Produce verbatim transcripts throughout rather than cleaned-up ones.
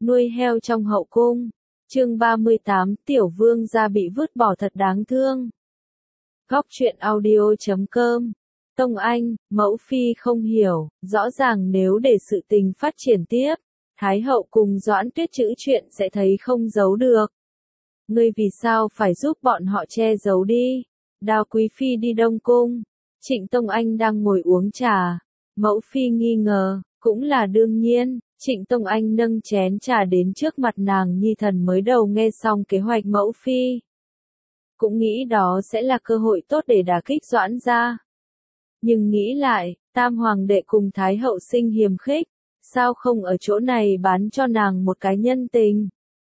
nuôi heo trong hậu cung. Chương ba mươi tám, tiểu vương gia bị vứt bỏ thật đáng thương. Góc truyện audio chấm com. Tông Anh, mẫu phi không hiểu, rõ ràng nếu để sự tình phát triển tiếp, Thái hậu cùng Doãn Tuyết chữ chuyện sẽ thấy không giấu được. Ngươi vì sao phải giúp bọn họ che giấu đi? Đào quý phi đi Đông Cung. Trịnh Tông Anh đang ngồi uống trà. Mẫu phi nghi ngờ, cũng là đương nhiên. Trịnh Tông Anh nâng chén trà đến trước mặt nàng nhi thần mới đầu nghe xong kế hoạch mẫu phi. Cũng nghĩ đó sẽ là cơ hội tốt để đả kích Doãn gia. Nhưng nghĩ lại, tam hoàng đệ cùng Thái hậu sinh hiềm khích, sao không ở chỗ này bán cho nàng một cái nhân tình?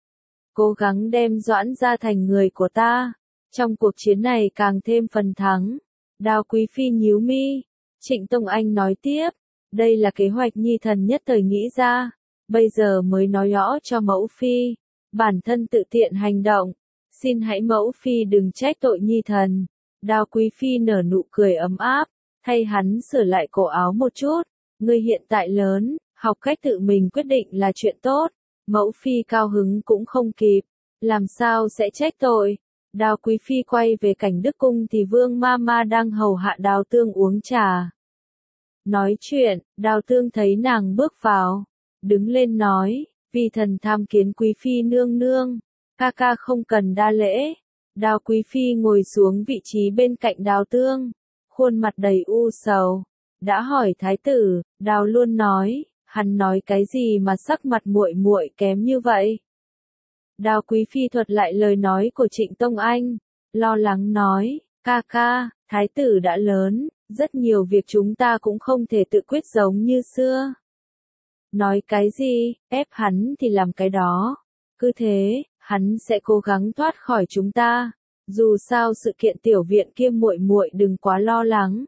Cố gắng đem Doãn gia thành người của ta, trong cuộc chiến này càng thêm phần thắng. Đào quý phi nhíu mi, Trịnh Tông Anh nói tiếp, đây là kế hoạch nhi thần nhất thời nghĩ ra, bây giờ mới nói rõ cho mẫu phi, bản thân tự tiện hành động, xin hãy mẫu phi đừng trách tội nhi thần. Đào quý phi nở nụ cười ấm áp, thay hắn sửa lại cổ áo một chút, ngươi hiện tại lớn, học cách tự mình quyết định là chuyện tốt. Mẫu phi cao hứng cũng không kịp, làm sao sẽ trách tội. Đào quý phi quay về cảnh đức cung thì vương ma ma đang hầu hạ Đào Tương uống trà. Nói chuyện, Đào Tương thấy nàng bước vào, đứng lên nói, vì thần tham kiến quý phi nương nương, ca ca không cần đa lễ. Đào quý phi ngồi xuống vị trí bên cạnh Đào Tương, khuôn mặt đầy u sầu, đã hỏi thái tử, Đào luôn nói, hắn nói cái gì mà sắc mặt muội muội kém như vậy? Đào quý phi thuật lại lời nói của Trịnh Tông Anh, lo lắng nói, ca ca, thái tử đã lớn, rất nhiều việc chúng ta cũng không thể tự quyết giống như xưa. Nói cái gì, ép hắn thì làm cái đó. Cứ thế, hắn sẽ cố gắng thoát khỏi chúng ta. Dù sao sự kiện tiểu viện kia muội muội đừng quá lo lắng.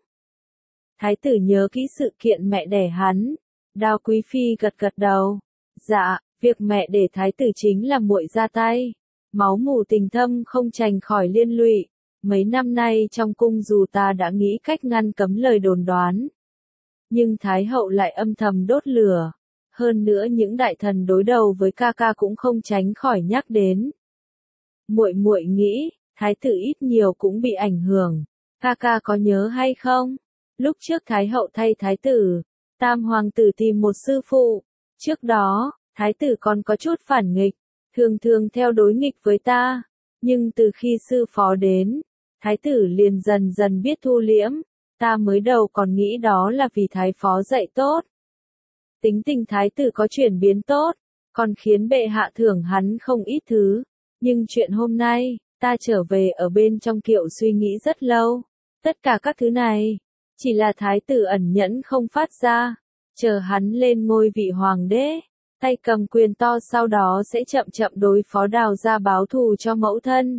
Thái tử nhớ kỹ sự kiện mẹ đẻ hắn. Đào quý phi gật gật đầu. Dạ, việc mẹ đẻ thái tử chính là muội ra tay. Máu mủ tình thâm không tránh khỏi liên lụy. Mấy năm nay trong cung dù ta đã nghĩ cách ngăn cấm lời đồn đoán, nhưng Thái hậu lại âm thầm đốt lửa. Hơn nữa những đại thần đối đầu với ca ca cũng không tránh khỏi nhắc đến. Muội muội nghĩ, Thái tử ít nhiều cũng bị ảnh hưởng. Ca ca có nhớ hay không? Lúc trước Thái hậu thay Thái tử, tam hoàng tử tìm một sư phụ. Trước đó, Thái tử còn có chút phản nghịch, thường thường theo đối nghịch với ta. Nhưng từ khi sư phó đến, Thái tử liền dần dần biết thu liễm, ta mới đầu còn nghĩ đó là vì thái phó dạy tốt. Tính tình thái tử có chuyển biến tốt, còn khiến bệ hạ thưởng hắn không ít thứ. Nhưng chuyện hôm nay, ta trở về ở bên trong kiệu suy nghĩ rất lâu. Tất cả các thứ này, chỉ là thái tử ẩn nhẫn không phát ra, chờ hắn lên ngôi vị hoàng đế, tay cầm quyền to sau đó sẽ chậm chậm đối phó Đào gia báo thù cho mẫu thân.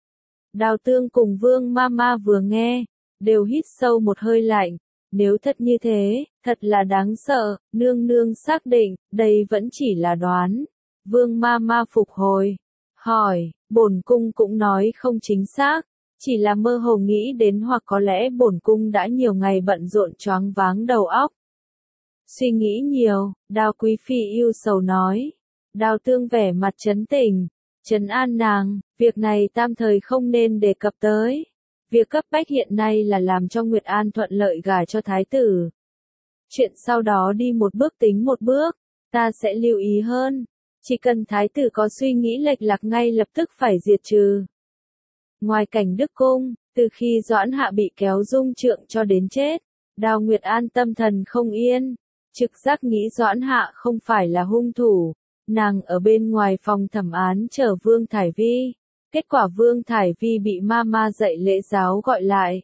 Đào Tương cùng vương ma ma vừa nghe, đều hít sâu một hơi lạnh. Nếu thật như thế, thật là đáng sợ. Nương nương xác định, đây vẫn chỉ là đoán. Vương ma ma phục hồi, hỏi, bổn cung cũng nói không chính xác, chỉ là mơ hồ nghĩ đến hoặc có lẽ bổn cung đã nhiều ngày bận rộn choáng váng đầu óc. Suy nghĩ nhiều, Đào quý phi yêu sầu nói. Đào Tương vẻ mặt trấn tĩnh, trấn an nàng, việc này tam thời không nên đề cập tới. Việc cấp bách hiện nay là làm cho Nguyệt An thuận lợi gả cho thái tử. Chuyện sau đó đi một bước tính một bước, ta sẽ lưu ý hơn. Chỉ cần thái tử có suy nghĩ lệch lạc ngay lập tức phải diệt trừ. Ngoài cảnh đức cung, từ khi Doãn Hạ bị kéo dung trượng cho đến chết, Đào Nguyệt An tâm thần không yên, trực giác nghĩ Doãn Hạ không phải là hung thủ. Nàng ở bên ngoài phòng thẩm án chờ Vương Thải Vi. Kết quả Vương Thải Vi bị ma ma dạy lễ giáo gọi lại.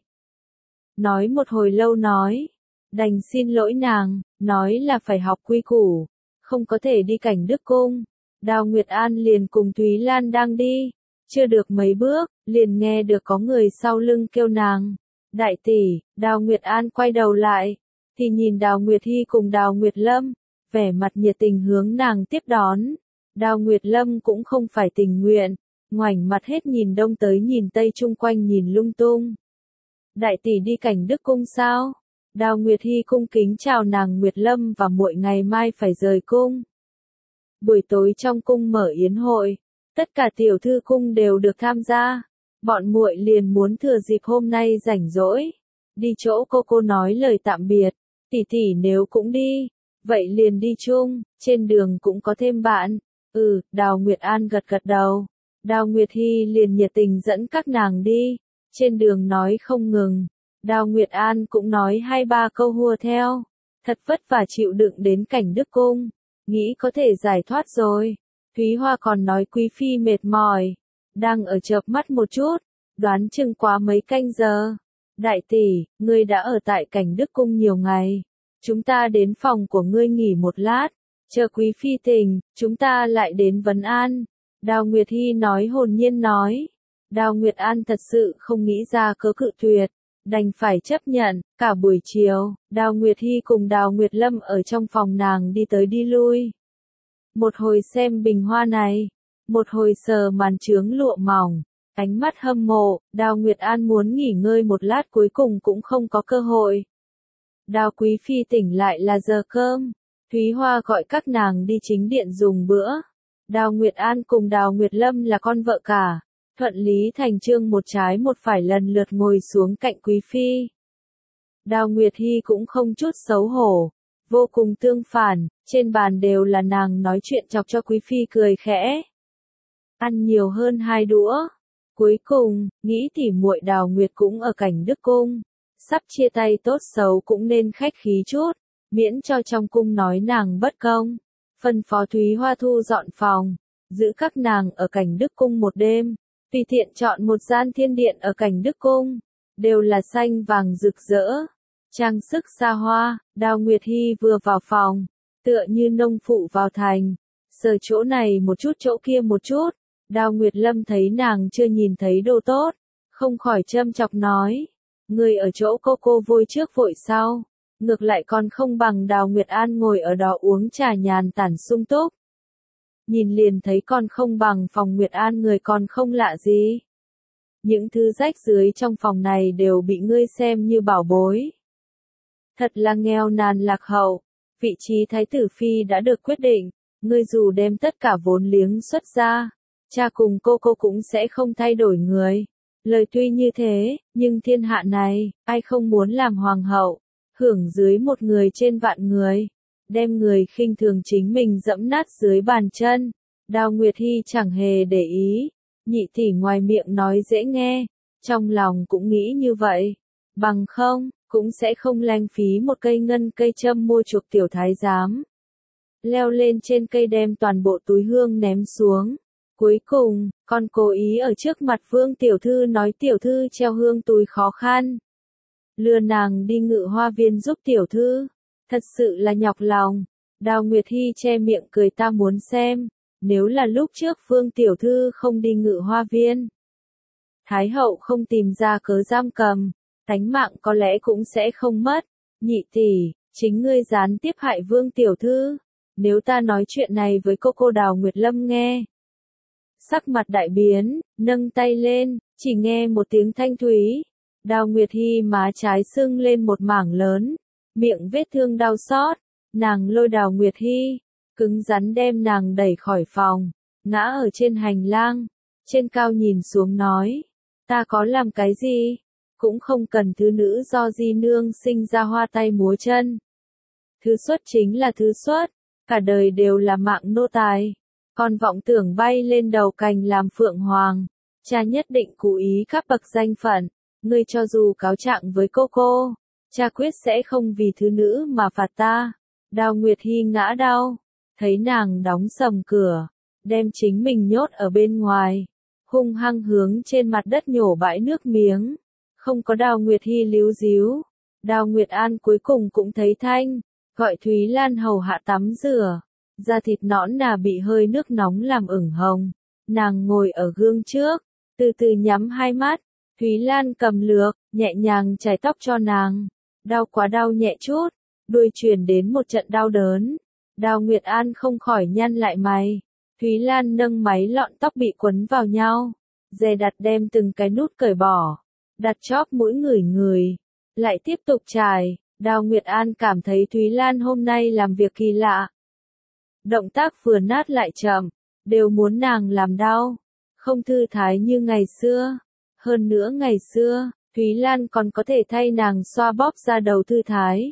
Nói một hồi lâu nói. Đành xin lỗi nàng, nói là phải học quy củ. Không có thể đi cảnh đức cung. Đào Nguyệt An liền cùng Thúy Lan đang đi. Chưa được mấy bước, liền nghe được có người sau lưng kêu nàng. Đại tỷ, Đào Nguyệt An quay đầu lại. Thì nhìn Đào Nguyệt Hy cùng Đào Nguyệt Lâm. Vẻ mặt nhiệt tình hướng nàng tiếp đón. Đào Nguyệt Lâm cũng không phải tình nguyện. Ngoảnh mặt hết nhìn đông tới nhìn tây chung quanh nhìn lung tung. Đại tỷ đi cảnh đức cung sao? Đào Nguyệt Hy cung kính chào nàng Nguyệt Lâm và muội ngày mai phải rời cung. Buổi tối trong cung mở yến hội, tất cả tiểu thư cung đều được tham gia. Bọn muội liền muốn thừa dịp hôm nay rảnh rỗi, đi chỗ cô cô nói lời tạm biệt. Tỷ tỷ nếu cũng đi, vậy liền đi chung, trên đường cũng có thêm bạn. Ừ, Đào Nguyệt An gật gật đầu. Đào Nguyệt Hy liền nhiệt tình dẫn các nàng đi, trên đường nói không ngừng. Đào Nguyệt An cũng nói hai ba câu hùa theo, thật vất vả chịu đựng đến cảnh đức cung, nghĩ có thể giải thoát rồi. Thúy Hoa còn nói quý phi mệt mỏi, đang ở chợp mắt một chút, đoán chừng quá mấy canh giờ. Đại tỷ, ngươi đã ở tại cảnh đức cung nhiều ngày, chúng ta đến phòng của ngươi nghỉ một lát, chờ quý phi tỉnh, chúng ta lại đến vấn an. Đào Nguyệt Hy nói hồn nhiên nói. Đào Nguyệt An thật sự không nghĩ ra cớ cự tuyệt, đành phải chấp nhận. Cả buổi chiều, Đào Nguyệt Hy cùng Đào Nguyệt Lâm ở trong phòng nàng đi tới đi lui. Một hồi xem bình hoa này, một hồi sờ màn trướng lụa mỏng, ánh mắt hâm mộ. Đào Nguyệt An muốn nghỉ ngơi một lát cuối cùng cũng không có cơ hội. Đào quý phi tỉnh lại là giờ cơm, Thúy Hoa gọi các nàng đi chính điện dùng bữa. Đào Nguyệt An cùng Đào Nguyệt Lâm là con vợ cả, thuận lý thành chương một trái một phải lần lượt ngồi xuống cạnh quý phi. Đào Nguyệt Hy cũng không chút xấu hổ, vô cùng tương phản, trên bàn đều là nàng nói chuyện chọc cho quý phi cười khẽ. Ăn nhiều hơn hai đũa. Cuối cùng, nghĩ tỉ muội Đào Nguyệt cũng ở cảnh đức cung, sắp chia tay tốt xấu cũng nên khách khí chút, miễn cho trong cung nói nàng bất công. Phân phó Thúy Hoa thu dọn phòng, giữ các nàng ở cảnh đức cung một đêm, tùy tiện chọn một gian thiên điện ở cảnh đức cung, đều là xanh vàng rực rỡ, trang sức xa hoa. Đào Nguyệt Hy vừa vào phòng, tựa như nông phụ vào thành, sờ chỗ này một chút chỗ kia một chút. Đào Nguyệt Lâm thấy nàng chưa nhìn thấy đồ tốt, không khỏi châm chọc nói, người ở chỗ cô cô vội trước vội sau, ngược lại còn không bằng Đào Nguyệt An ngồi ở đó uống trà nhàn tản sung túc. Nhìn liền thấy còn không bằng phòng Nguyệt An người còn không lạ gì. Những thứ rách rưới trong phòng này đều bị ngươi xem như bảo bối. Thật là nghèo nàn lạc hậu, vị trí thái tử phi đã được quyết định, ngươi dù đem tất cả vốn liếng xuất ra, cha cùng cô cô cũng sẽ không thay đổi người. Lời tuy như thế, nhưng thiên hạ này, ai không muốn làm hoàng hậu, hưởng dưới một người trên vạn người, đem người khinh thường chính mình dẫm nát dưới bàn chân. Đào Nguyệt Hy chẳng hề để ý, nhị tỷ ngoài miệng nói dễ nghe, trong lòng cũng nghĩ như vậy, bằng không, cũng sẽ không lãng phí một cây ngân cây châm mua chuộc tiểu thái giám. Leo lên trên cây đem toàn bộ túi hương ném xuống. Cuối cùng, còn cố ý ở trước mặt Vương tiểu thư nói tiểu thư treo hương túi khó khăn, lừa nàng đi ngự hoa viên giúp tiểu thư, thật sự là nhọc lòng. Đào Nguyệt Hy che miệng cười, ta muốn xem, nếu là lúc trước Vương tiểu thư không đi ngự hoa viên, Thái hậu không tìm ra cớ giam cầm, tánh mạng có lẽ cũng sẽ không mất. Nhị tỷ, chính ngươi gián tiếp hại Vương tiểu thư, nếu ta nói chuyện này với cô cô Đào Nguyệt Lâm nghe. Sắc mặt đại biến, nâng tay lên, chỉ nghe một tiếng thanh thúy. Đào Nguyệt Hy má trái sưng lên một mảng lớn, miệng vết thương đau xót, nàng lôi Đào Nguyệt Hy, cứng rắn đem nàng đẩy khỏi phòng, ngã ở trên hành lang, trên cao nhìn xuống nói, ta có làm cái gì, cũng không cần thứ nữ do di nương sinh ra hoa tay múa chân. Thứ xuất chính là thứ xuất, cả đời đều là mạng nô tài. Còn vọng tưởng bay lên đầu cành làm phượng hoàng, cha nhất định cố ý các bậc danh phận, ngươi cho dù cáo trạng với cô cô, cha quyết sẽ không vì thứ nữ mà phạt ta. Đào Nguyệt Hy ngã đau, thấy nàng đóng sầm cửa, đem chính mình nhốt ở bên ngoài, hung hăng hướng trên mặt đất nhổ bãi nước miếng, không có Đào Nguyệt Hy líu díu. Đào Nguyệt An cuối cùng cũng thấy thanh, gọi Thúy Lan hầu hạ tắm rửa. Da thịt nõn nà bị hơi nước nóng làm ửng hồng, nàng ngồi ở gương trước, từ từ nhắm hai mắt, Thúy Lan cầm lược, nhẹ nhàng chải tóc cho nàng, đau quá đau nhẹ chút, đuôi truyền đến một trận đau đớn. Đào Nguyệt An không khỏi nhăn lại mày, Thúy Lan nâng máy lọn tóc bị quấn vào nhau, dè đặt đem từng cái nút cởi bỏ, đặt chóp mũi ngửi ngửi, lại tiếp tục chải. Đào Nguyệt An cảm thấy Thúy Lan hôm nay làm việc kỳ lạ. Động tác vừa nát lại chậm, đều muốn nàng làm đau, không thư thái như ngày xưa. Hơn nữa ngày xưa, Thúy Lan còn có thể thay nàng xoa bóp da đầu thư thái.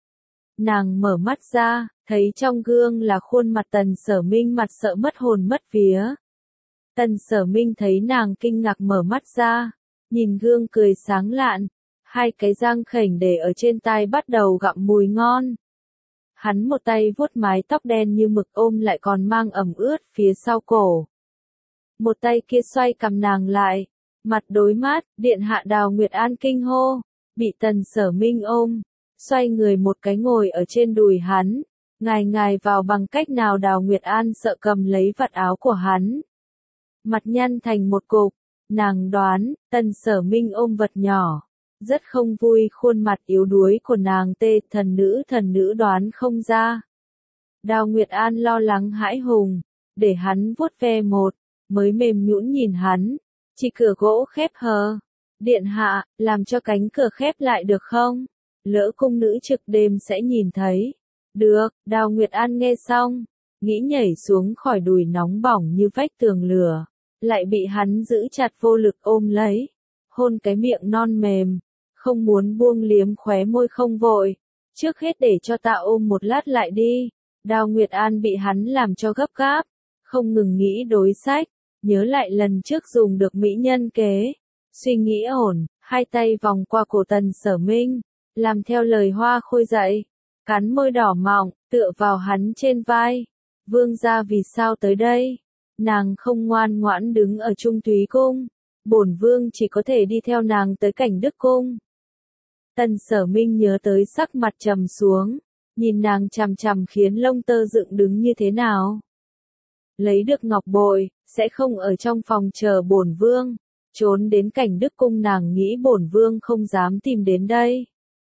Nàng mở mắt ra, thấy trong gương là khuôn mặt Tần Sở Minh, mặt sợ mất hồn mất vía. Tần Sở Minh thấy nàng kinh ngạc mở mắt ra, nhìn gương cười sáng lạn, hai cái răng khểnh để ở trên tai bắt đầu gặm mùi ngon. Hắn một tay vuốt mái tóc đen như mực ôm lại còn mang ẩm ướt phía sau cổ. Một tay kia xoay cầm nàng lại, mặt đối mắt, điện hạ Đào Nguyệt An kinh hô, bị Tần Sở Minh ôm, xoay người một cái ngồi ở trên đùi hắn, ngài ngài vào bằng cách nào. Đào Nguyệt An sợ cầm lấy vạt áo của hắn. Mặt nhăn thành một cục, nàng đoán, Tần Sở Minh ôm vật nhỏ. Rất không vui, khuôn mặt yếu đuối của nàng tê, thần nữ thần nữ đoán không ra. Đào Nguyệt An lo lắng hãi hùng, để hắn vuốt ve một, mới mềm nhũn nhìn hắn, chỉ cửa gỗ khép hờ. Điện hạ, làm cho cánh cửa khép lại được không? Lỡ cung nữ trực đêm sẽ nhìn thấy. Được, Đào Nguyệt An nghe xong, nghĩ nhảy xuống khỏi đùi nóng bỏng như vách tường lửa, lại bị hắn giữ chặt vô lực ôm lấy, hôn cái miệng non mềm. Không muốn buông, liếm khóe môi không vội. Trước hết để cho ta ôm một lát lại đi. Đào Nguyệt An bị hắn làm cho gấp gáp, không ngừng nghĩ đối sách, nhớ lại lần trước dùng được mỹ nhân kế. Suy nghĩ ổn, hai tay vòng qua cổ Tần Sở Minh, làm theo lời Hoa Khôi dạy, cắn môi đỏ mọng, tựa vào hắn trên vai. Vương gia vì sao tới đây? Nàng không ngoan ngoãn đứng ở Trung Thúy Cung, bổn vương chỉ có thể đi theo nàng tới Cảnh Đức Cung. Tần Sở Minh nhớ tới sắc mặt trầm xuống, nhìn nàng chằm chằm khiến lông tơ dựng đứng như thế nào. Lấy được ngọc bội, sẽ không ở trong phòng chờ bổn vương, trốn đến Cảnh Đức Cung. Nàng nghĩ bổn vương không dám tìm đến đây.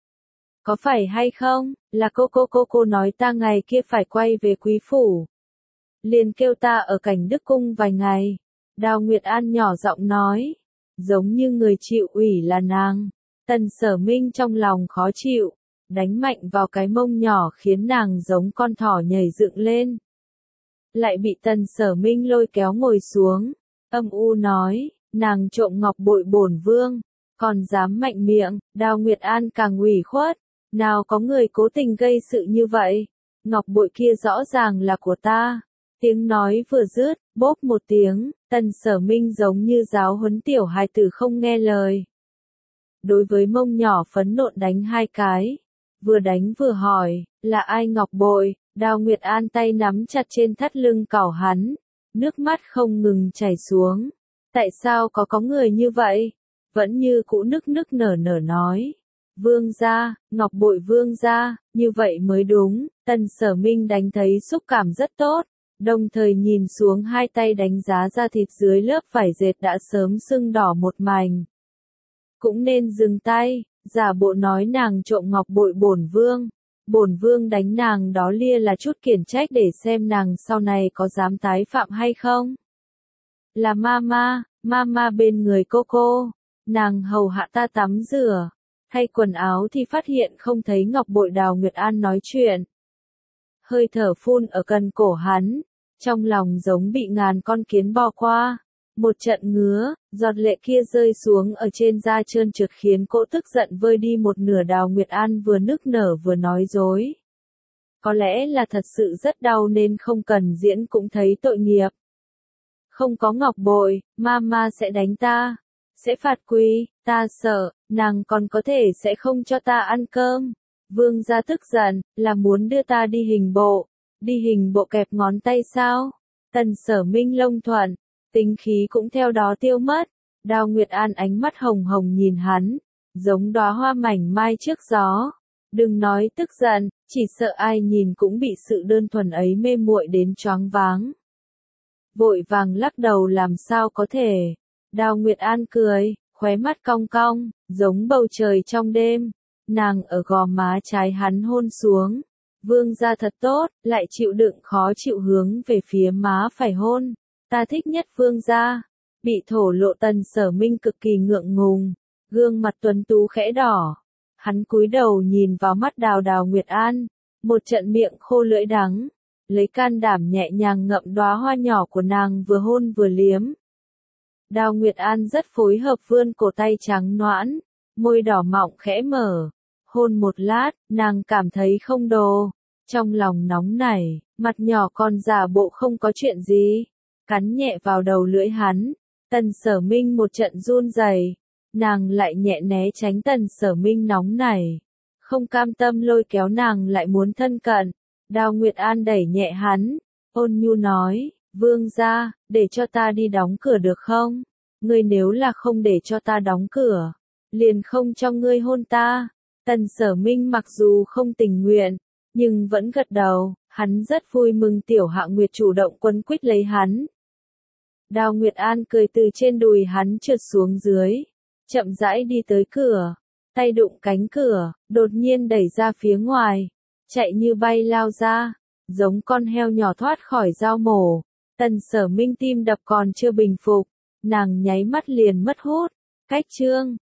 Có phải hay không, là cô cô cô cô nói ta ngày kia phải quay về quý phủ. Liền kêu ta ở Cảnh Đức Cung vài ngày. Đào Nguyệt An nhỏ giọng nói, giống như người chịu ủy là nàng. Tần Sở Minh trong lòng khó chịu, đánh mạnh vào cái mông nhỏ khiến nàng giống con thỏ nhảy dựng lên. Lại bị Tần Sở Minh lôi kéo ngồi xuống, âm u nói, nàng trộm ngọc bội bổn vương, còn dám mạnh miệng. Đào Nguyệt An càng ủy khuất, nào có người cố tình gây sự như vậy, ngọc bội kia rõ ràng là của ta. Tiếng nói vừa dứt, bốp một tiếng, Tần Sở Minh giống như giáo huấn tiểu hài tử không nghe lời. Đối với mông nhỏ phấn nộn đánh hai cái, vừa đánh vừa hỏi, là ai ngọc bội? Đào Nguyệt An tay nắm chặt trên thắt lưng cảo hắn, nước mắt không ngừng chảy xuống. Tại sao có có người như vậy? Vẫn như cũ nức nức nở nở nói, vương gia, ngọc bội vương gia, như vậy mới đúng. Tần Sở Minh đánh thấy xúc cảm rất tốt, đồng thời nhìn xuống hai tay đánh giá da thịt dưới lớp vải dệt đã sớm sưng đỏ một mảnh. Cũng nên dừng tay, giả bộ nói nàng trộm ngọc bội bổn vương. Bổn vương đánh nàng đó lia là chút khiển trách để xem nàng sau này có dám tái phạm hay không. Là mama, mama bên người cô cô, nàng hầu hạ ta tắm rửa, thay quần áo thì phát hiện không thấy ngọc bội. Đào Nguyệt An nói chuyện, hơi thở phun ở gần cổ hắn, trong lòng giống bị ngàn con kiến bò qua. Một trận ngứa, giọt lệ kia rơi xuống ở trên da trơn trượt khiến cỗ tức giận vơi đi một nửa. Đào Nguyệt An vừa nức nở vừa nói dối. Có lẽ là thật sự rất đau nên không cần diễn cũng thấy tội nghiệp. Không có ngọc bội, mama sẽ đánh ta, sẽ phạt quỳ, ta sợ, nàng còn có thể sẽ không cho ta ăn cơm. Vương gia tức giận, là muốn đưa ta đi hình bộ, đi hình bộ kẹp ngón tay sao? Tần Sở Minh lông thuận, tính khí cũng theo đó tiêu mất. Đào Nguyệt An ánh mắt hồng hồng nhìn hắn, giống đóa hoa mảnh mai trước gió. Đừng nói tức giận, chỉ sợ ai nhìn cũng bị sự đơn thuần ấy mê muội đến choáng váng. Vội vàng lắc đầu làm sao có thể. Đào Nguyệt An cười, khóe mắt cong cong, giống bầu trời trong đêm. Nàng ở gò má trái hắn hôn xuống. Vương gia thật tốt, lại chịu đựng khó chịu hướng về phía má phải hôn. Ta thích nhất vương gia. Bị thổ lộ Tần Sở Minh cực kỳ ngượng ngùng, gương mặt tuấn tú khẽ đỏ. Hắn cúi đầu nhìn vào mắt Đào Đào Nguyệt An, một trận miệng khô lưỡi đắng. lấy can đảm nhẹ nhàng ngậm đóa hoa nhỏ của nàng vừa hôn vừa liếm. Đào Nguyệt An rất phối hợp vươn cổ tay trắng nõn, môi đỏ mọng khẽ mở, hôn một lát, nàng cảm thấy không đồ, trong lòng nóng nảy, mặt nhỏ còn giả bộ không có chuyện gì, cắn nhẹ vào đầu lưỡi hắn. Tần Sở Minh một trận run rẩy, nàng lại nhẹ né tránh Tần Sở Minh nóng nảy, không cam tâm lôi kéo nàng lại muốn thân cận. Đào Nguyệt An đẩy nhẹ hắn, ôn nhu nói, vương gia, để cho ta đi đóng cửa được không? Ngươi nếu là không để cho ta đóng cửa, liền không cho ngươi hôn ta. Tần Sở Minh mặc dù không tình nguyện, nhưng vẫn gật đầu, hắn rất vui mừng Tiểu Hạ Nguyệt chủ động quấn quýt lấy hắn. Đào Nguyệt An cười từ trên đùi hắn trượt xuống dưới, chậm rãi đi tới cửa, tay đụng cánh cửa, đột nhiên đẩy ra phía ngoài, chạy như bay lao ra, giống con heo nhỏ thoát khỏi dao mổ. Tần Sở Minh tim đập còn chưa bình phục, nàng nháy mắt liền mất hút. Cách chương